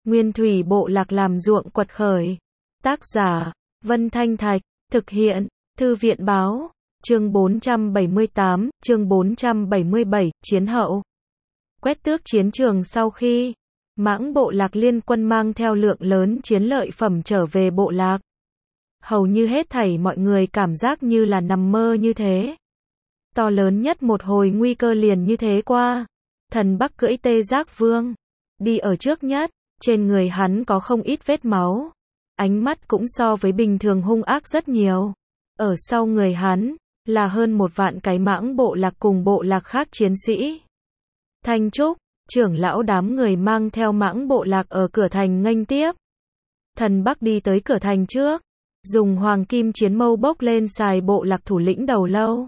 Nguyên thủy bộ lạc làm ruộng quật khởi. Tác giả, Vân Thanh Thạch, thực hiện, Thư viện Báo, chương 478, chương 477, chiến hậu. Quét tước chiến trường sau khi Mãng bộ lạc liên quân mang theo lượng lớn chiến lợi phẩm trở về bộ lạc. Hầu như hết thảy mọi người cảm giác như là nằm mơ như thế. To lớn nhất một hồi nguy cơ liền như thế qua. Thần Bắc cưỡi Tê Giác Vương, đi ở trước nhất, trên người hắn có không ít vết máu. Ánh mắt cũng so với bình thường hung ác rất nhiều. Ở sau người hắn, là hơn 1 vạn cái Mãng bộ lạc cùng bộ lạc khác chiến sĩ. Thanh Trúc, trưởng lão đám người mang theo Mãng bộ lạc ở cửa thành nghênh tiếp. Thần Bắc đi tới cửa thành trước, dùng hoàng kim chiến mâu bốc lên xài bộ lạc thủ lĩnh đầu lâu.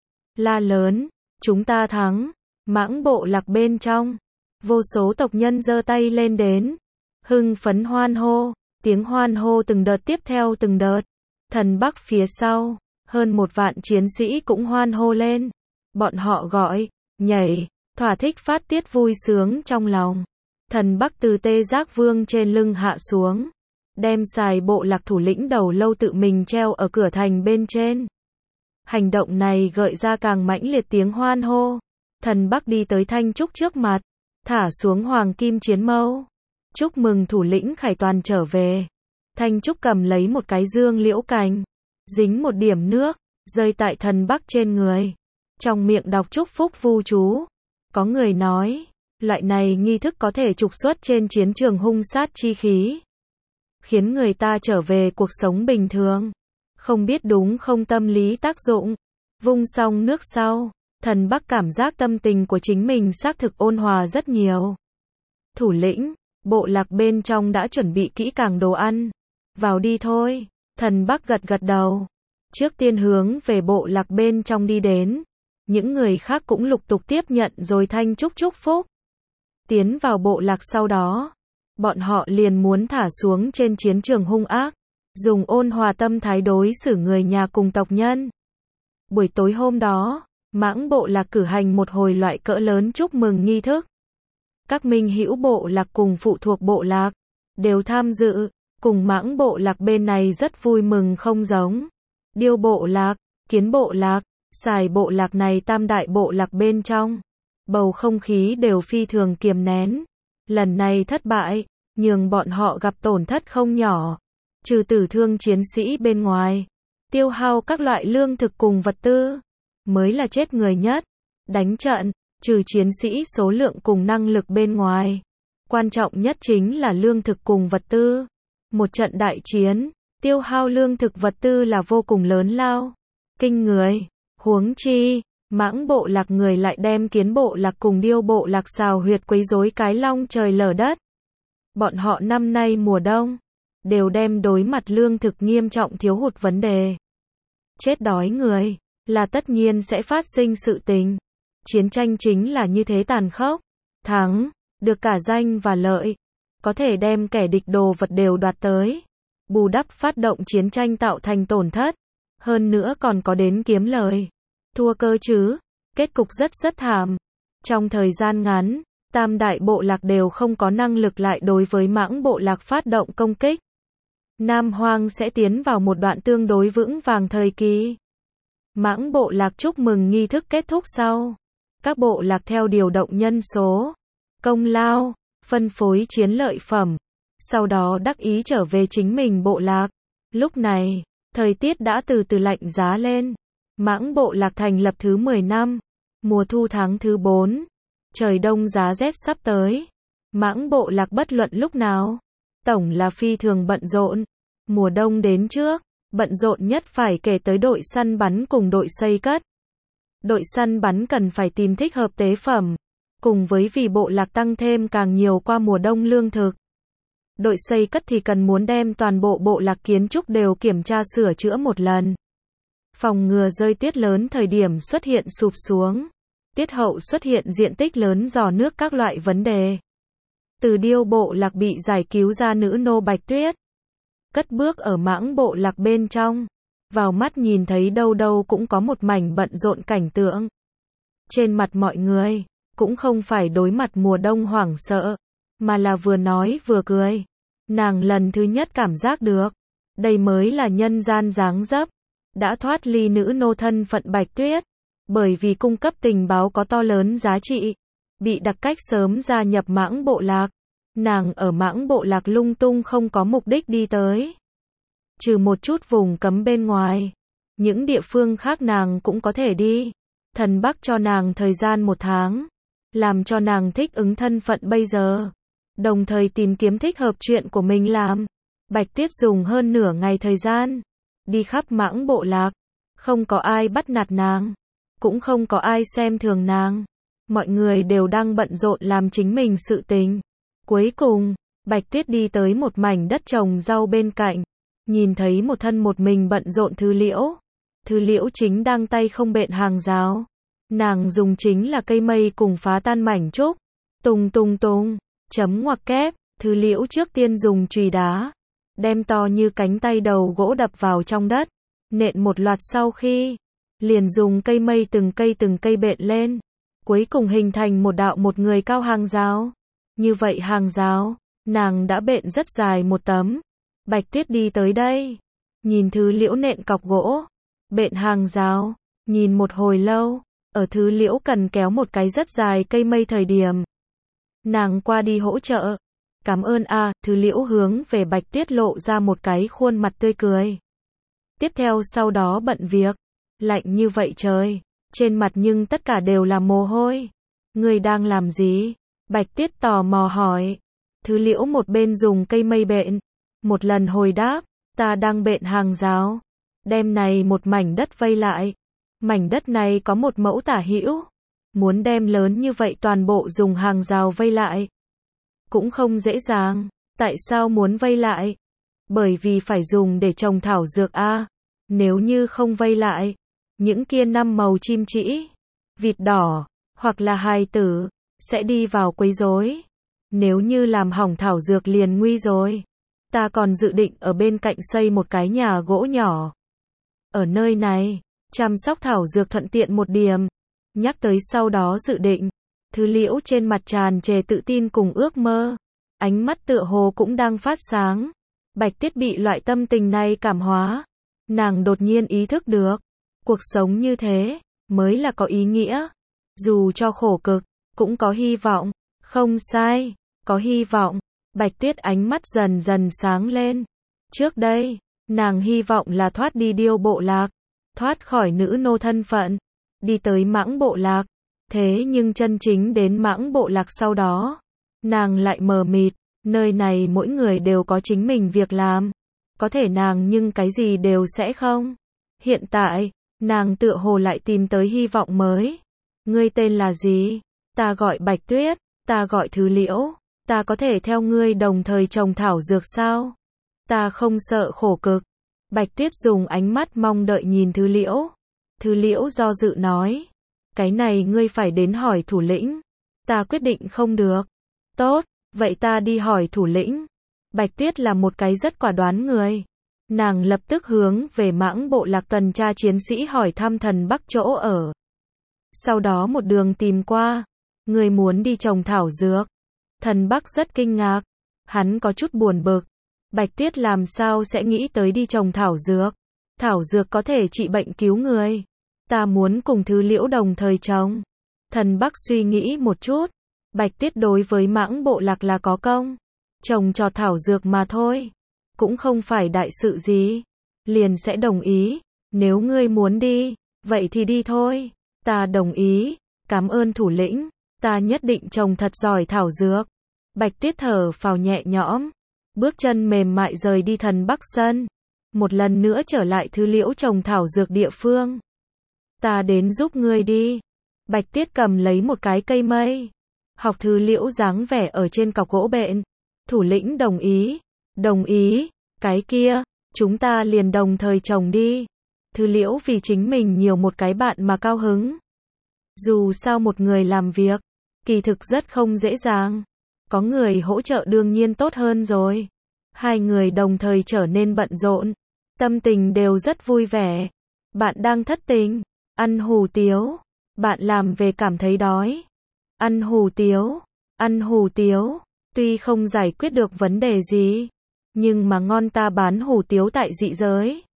La lớn, chúng ta thắng. Mãng bộ lạc bên trong, vô số tộc nhân giơ tay lên đến, hưng phấn hoan hô, tiếng hoan hô từng đợt tiếp theo từng đợt. Thần Bắc phía sau, hơn 1 vạn chiến sĩ cũng hoan hô lên. Bọn họ gọi, nhảy, thỏa thích phát tiết vui sướng trong lòng. Thần Bắc từ Tê Giác Vương trên lưng hạ xuống, đem xài bộ lạc thủ lĩnh đầu lâu tự mình treo ở cửa thành bên trên. Hành động này gợi ra càng mãnh liệt tiếng hoan hô. Thần Bắc đi tới Thanh Trúc trước mặt, thả xuống hoàng kim chiến mâu. Chúc mừng thủ lĩnh Khải Toàn trở về. Thanh Trúc cầm lấy một cái dương liễu cành, dính một điểm nước, rơi tại Thần Bắc trên người. Trong miệng đọc chúc phúc vu chú. Có người nói, loại này nghi thức có thể trục xuất trên chiến trường hung sát chi khí, khiến người ta trở về cuộc sống bình thường. Không biết đúng không tâm lý tác dụng. Vung xong nước sau, Thần Bắc cảm giác tâm tình của chính mình xác thực ôn hòa rất nhiều. Thủ lĩnh, bộ lạc bên trong đã chuẩn bị kỹ càng đồ ăn. Vào đi thôi. Thần Bắc gật gật đầu. Trước tiên hướng về bộ lạc bên trong đi đến. Những người khác cũng lục tục tiếp nhận rồi Thanh Trúc chúc phúc. Tiến vào bộ lạc sau đó, bọn họ liền muốn thả xuống trên chiến trường hung ác, dùng ôn hòa tâm thái đối xử người nhà cùng tộc nhân. Buổi tối hôm đó, Mãng bộ lạc cử hành một hồi loại cỡ lớn chúc mừng nghi thức. Các minh hữu bộ lạc cùng phụ thuộc bộ lạc đều tham dự, cùng Mãng bộ lạc bên này rất vui mừng không giống. Điêu bộ lạc, Kiến bộ lạc, Sài bộ lạc này tam đại bộ lạc bên trong, bầu không khí đều phi thường kiềm nén. Lần này thất bại, nhường bọn họ gặp tổn thất không nhỏ. Trừ tử thương chiến sĩ bên ngoài, tiêu hao các loại lương thực cùng vật tư, mới là chết người nhất. Đánh trận, trừ chiến sĩ số lượng cùng năng lực bên ngoài, quan trọng nhất chính là lương thực cùng vật tư. Một trận đại chiến, tiêu hao lương thực vật tư là vô cùng lớn lao, kinh người. Huống chi, Mãng bộ lạc người lại đem Kiến bộ lạc cùng Điêu bộ lạc xào huyệt quấy rối cái long trời lở đất. Bọn họ năm nay mùa đông đều đem đối mặt lương thực nghiêm trọng thiếu hụt vấn đề. Chết đói người là tất nhiên sẽ phát sinh sự tình. Chiến tranh chính là như thế tàn khốc. Thắng, được cả danh và lợi, có thể đem kẻ địch đồ vật đều đoạt tới. Bù đắp phát động chiến tranh tạo thành tổn thất. Hơn nữa còn có đến kiếm lời. Thua cơ chứ, kết cục rất thảm. Trong thời gian ngắn, tam đại bộ lạc đều không có năng lực lại đối với Mãng bộ lạc phát động công kích. Nam Hoang sẽ tiến vào một đoạn tương đối vững vàng thời kỳ. Mãng bộ lạc chúc mừng nghi thức kết thúc sau, các bộ lạc theo điều động nhân số, công lao, phân phối chiến lợi phẩm, sau đó đắc ý trở về chính mình bộ lạc. Lúc này, thời tiết đã từ từ lạnh giá lên. Mãng bộ lạc thành lập thứ 10 năm, mùa thu tháng thứ 4, trời đông giá rét sắp tới. Mãng bộ lạc bất luận lúc nào, tổng là phi thường bận rộn. Mùa đông đến trước, bận rộn nhất phải kể tới đội săn bắn cùng đội xây cất. Đội săn bắn cần phải tìm thích hợp tế phẩm, cùng với vì bộ lạc tăng thêm càng nhiều qua mùa đông lương thực. Đội xây cất thì cần muốn đem toàn bộ bộ lạc kiến trúc đều kiểm tra sửa chữa một lần. Phòng ngừa rơi tiết lớn thời điểm xuất hiện sụp xuống. Tiết hậu xuất hiện diện tích lớn rò nước các loại vấn đề. Từ Điêu bộ lạc bị giải cứu ra nữ nô Bạch Tuyết. Cất bước ở Mãng bộ lạc bên trong. Vào mắt nhìn thấy đâu đâu cũng có một mảnh bận rộn cảnh tượng. Trên mặt mọi người, cũng không phải đối mặt mùa đông hoảng sợ. mà là vừa nói vừa cười. Nàng lần thứ nhất cảm giác được, đây mới là nhân gian dáng dấp, đã thoát ly nữ nô thân phận Bạch Tuyết, bởi vì cung cấp tình báo có to lớn giá trị, bị đặc cách sớm gia nhập Mãng Bộ Lạc. Nàng ở Mãng Bộ Lạc lung tung không có mục đích đi tới, trừ một chút vùng cấm bên ngoài, những địa phương khác nàng cũng có thể đi. Thần Bắc cho nàng thời gian 1 tháng, làm cho nàng thích ứng thân phận bây giờ, đồng thời tìm kiếm thích hợp chuyện của mình làm. Bạch Tuyết dùng hơn nửa ngày thời gian, đi khắp Mãng Bộ Lạc, không có ai bắt nạt nàng, cũng không có ai xem thường nàng. Mọi người đều đang bận rộn làm chính mình sự tình. Cuối cùng, Bạch Tuyết đi tới một mảnh đất trồng rau bên cạnh, nhìn thấy một thân một mình bận rộn Thứ Liễu. Thứ Liễu chính đang tay không bện hàng rào. Nàng dùng chính là cây mây cùng phá tan mảnh trúc. Tung tung tung, chấm ngoặc kép, Thứ Liễu trước tiên dùng chùy đá, đem to như cánh tay đầu gỗ đập vào trong đất, nện một loạt sau khi, liền dùng cây mây từng cây bện lên, cuối cùng hình thành một đạo một người cao hàng rào. Như vậy hàng rào, nàng đã bện rất dài một tấm. Bạch Tuyết đi tới đây, nhìn Thứ Liễu nện cọc gỗ, bện hàng rào, nhìn một hồi lâu, ở Thứ Liễu cần kéo một cái rất dài cây mây thời điểm, nàng qua đi hỗ trợ. Cảm ơn a, Thứ Liễu hướng về Bạch Tuyết lộ ra một cái khuôn mặt tươi cười. Tiếp theo sau đó bận việc, lạnh như vậy trời, trên mặt nhưng tất cả đều là mồ hôi. Ngươi đang làm gì? Bạch Tuyết tò mò hỏi. Thứ Liễu một bên dùng cây mây bện, một lần hồi đáp, ta đang bện hàng rào, đem này một mảnh đất vây lại. Mảnh đất này có 1 mẫu tả hữu, muốn đem lớn như vậy toàn bộ dùng hàng rào vây lại, cũng không dễ dàng. Tại sao muốn vây lại? Bởi vì phải dùng để trồng thảo dược a. Nếu như không vây lại, những kia 5 màu chim trĩ, vịt đỏ, hoặc là hài tử, sẽ đi vào quấy rối. Nếu như làm hỏng thảo dược liền nguy rồi. Ta còn dự định ở bên cạnh xây một cái nhà gỗ nhỏ. Ở nơi này, chăm sóc thảo dược thuận tiện một điểm. Nhắc tới sau đó dự định, Thứ Liễu trên mặt tràn trề tự tin cùng ước mơ. Ánh mắt tựa hồ cũng đang phát sáng. Bạch Tuyết bị loại tâm tình này cảm hóa. Nàng đột nhiên ý thức được, cuộc sống như thế, mới là có ý nghĩa. Dù cho khổ cực, cũng có hy vọng. Không sai, có hy vọng. Bạch Tuyết ánh mắt dần dần sáng lên. Trước đây, nàng hy vọng là thoát đi Điêu Bộ Lạc, thoát khỏi nữ nô thân phận, đi tới Mãng Bộ Lạc. Thế nhưng chân chính đến Mãng Bộ Lạc sau đó, nàng lại mờ mịt, nơi này mỗi người đều có chính mình việc làm, có thể nàng nhưng cái gì đều sẽ không. Hiện tại, nàng tựa hồ lại tìm tới hy vọng mới. Ngươi tên là gì? Ta gọi Bạch Tuyết, ta gọi Thứ Liễu, ta có thể theo ngươi đồng thời trồng thảo dược sao? Ta không sợ khổ cực. Bạch Tuyết dùng ánh mắt mong đợi nhìn Thứ Liễu. Thứ Liễu do dự nói, cái này ngươi phải đến hỏi thủ lĩnh. Ta quyết định không được. Tốt, vậy ta đi hỏi thủ lĩnh. Bạch Tuyết là một cái rất quả đoán người. Nàng lập tức hướng về Mãng Bộ Lạc tuần tra chiến sĩ hỏi thăm Thần Bắc chỗ ở. Sau đó một đường tìm qua. Người muốn đi trồng thảo dược. Thần Bắc rất kinh ngạc. Hắn có chút buồn bực. Bạch Tuyết làm sao sẽ nghĩ tới đi trồng thảo dược? Thảo dược có thể trị bệnh cứu người. Ta muốn cùng Thứ Liễu đồng thời trồng. Thần Bắc suy nghĩ một chút. Bạch Tuyết đối với Mãng Bộ Lạc là có công. Trồng trọt thảo dược mà thôi. Cũng không phải đại sự gì. Liền sẽ đồng ý. Nếu ngươi muốn đi, vậy thì đi thôi. Ta đồng ý. Cảm ơn thủ lĩnh. Ta nhất định trồng thật giỏi thảo dược. Bạch Tuyết thở phào nhẹ nhõm. Bước chân mềm mại rời đi Thần Bắc sân. Một lần nữa trở lại Thứ Liễu trồng thảo dược địa phương. Ta đến giúp ngươi đi. Bạch Tuyết cầm lấy một cái cây mây. Học Thứ Liễu dáng vẻ ở trên cọc gỗ bện. Thủ lĩnh đồng ý. Đồng ý. Cái kia, chúng ta liền đồng thời trồng đi. Thứ Liễu vì chính mình nhiều một cái bạn mà cao hứng. Dù sao một người làm việc, kỳ thực rất không dễ dàng. Có người hỗ trợ đương nhiên tốt hơn rồi. Hai người đồng thời trở nên bận rộn. Tâm tình đều rất vui vẻ. Bạn đang thất tình. Ăn hủ tiếu. Bạn làm về cảm thấy đói. Ăn hủ tiếu. Ăn hủ tiếu. Tuy không giải quyết được vấn đề gì, nhưng mà ngon ta bán hủ tiếu tại dị giới.